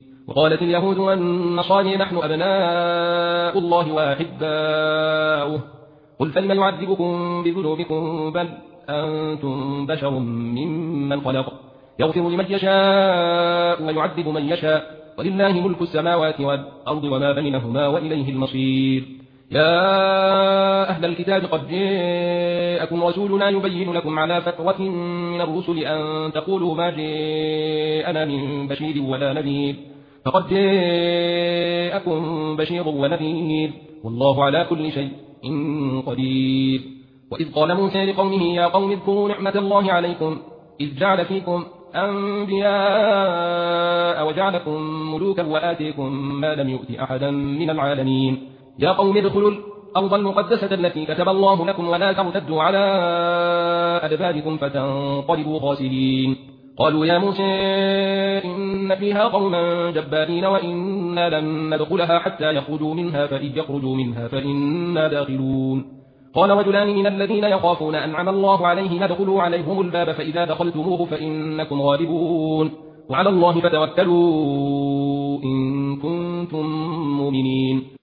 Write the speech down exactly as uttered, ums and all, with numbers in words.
وقالت اليهود والنصارى نحن أبناء الله وأحباؤه قل فلم يعذبكم بذنوبكم بل أنتم بشر ممن خلق يغفر لمن يشاء ويعذب من يشاء ولله ملك السماوات والأرض وما بينهما وإليه المصير. يا أهل الكتاب قد جاءكم رسولنا يبين لكم على فترة من الرسل أن تقولوا ما جاءنا من بشير ولا نذير فقد جاءكم بشير ونذير والله على كل شيء قدير. وإذ قال موسى لقومه يا قوم اذكروا نعمة الله عليكم إذ جعل فيكم أنبياء وجعلكم ملوكا وآتيكم ما لم يؤت أحدا من العالمين. يا قوم ادخلوا الأرض المقدسة التي كتب الله لكم ولا ترتدوا على أدباركم فتنقلبوا خاسرين. قالوا يا موسى إن فيها قوما جبارين وإنا لن ندخلها حتى يخرجوا منها فإن يخرجوا منها فإنا داخلون. قال رجلان من الذين يخافون أنعم الله عليهم ادخلوا عليهم الباب فإذا دخلتموه فإنكم غالبون وعلى الله فتوكلوا إن كنتم مؤمنين.